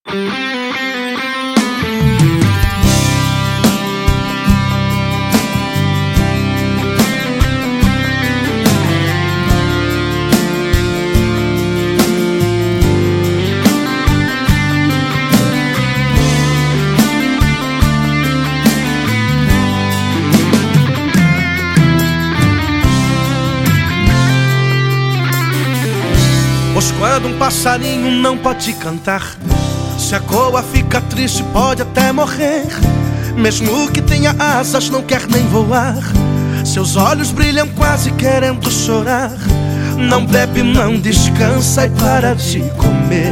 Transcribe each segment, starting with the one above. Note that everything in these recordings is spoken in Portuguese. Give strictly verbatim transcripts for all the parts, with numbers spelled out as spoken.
Pois quando um passarinho não pode cantar, se a coa fica triste pode até morrer. Mesmo que tenha asas não quer nem voar, seus olhos brilham quase querendo chorar. Não bebe, não descansa e para de comer.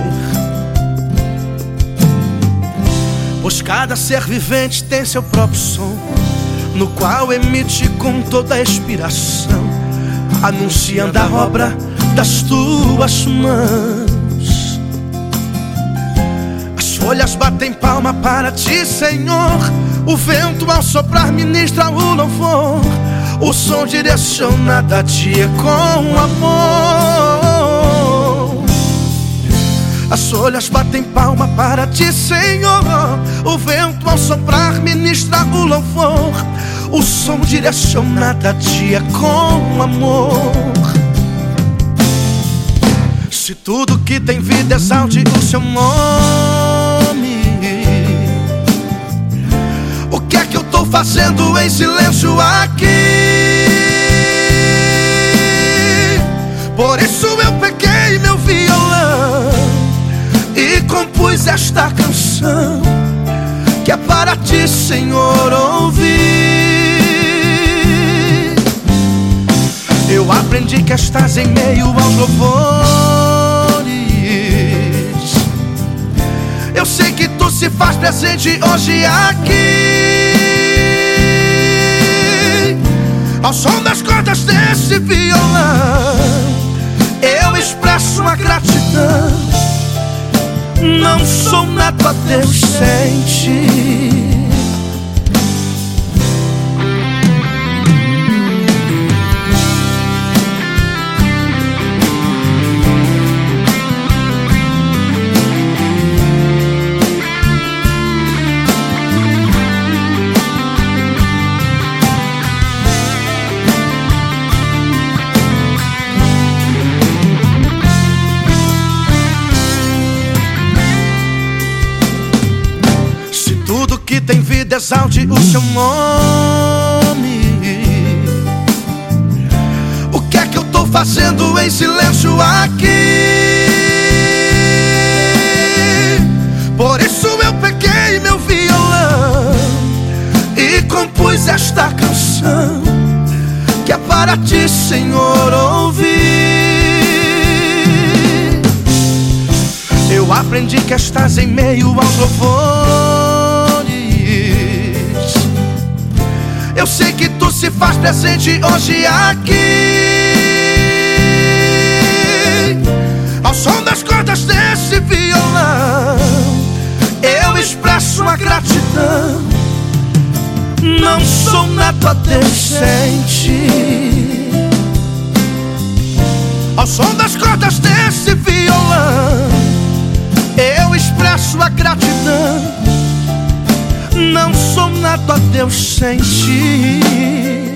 Pois cada ser vivente tem seu próprio som, no qual emite com toda a expiração, anunciando a obra das tuas mãos. As folhas batem palma para ti, Senhor. O vento ao soprar ministra o louvor. O som direcionado a ti é com amor. As folhas batem palma para ti, Senhor. O vento ao soprar ministra o louvor. O som direcionado a ti é com amor. Se tudo que tem vida exalte o seu nome, o que é que eu tô fazendo em silêncio aqui? Por isso eu peguei meu violão e compus esta canção, que é para ti, Senhor, ouvir. Eu aprendi que estás em meio aos louvores. Eu sei que tu se faz presente hoje aqui. Ao som das cordas desse violão, eu expresso a gratidão. Não sou nada, Deus sente. Tudo que tem vida exalte o seu nome. O que é que eu tô fazendo em silêncio aqui? Por isso eu peguei meu violão e compus esta canção, que é para ti, Senhor, ouvir. Eu aprendi que estás em meio aos louvores. Eu sei que tu se faz presente hoje aqui. Ao som das cordas desse violão, eu expresso a gratidão. Não sou nada, Deus sente. Ao som das cordas desse violão, eu expresso a gratidão. Não sou nada, Deus sente.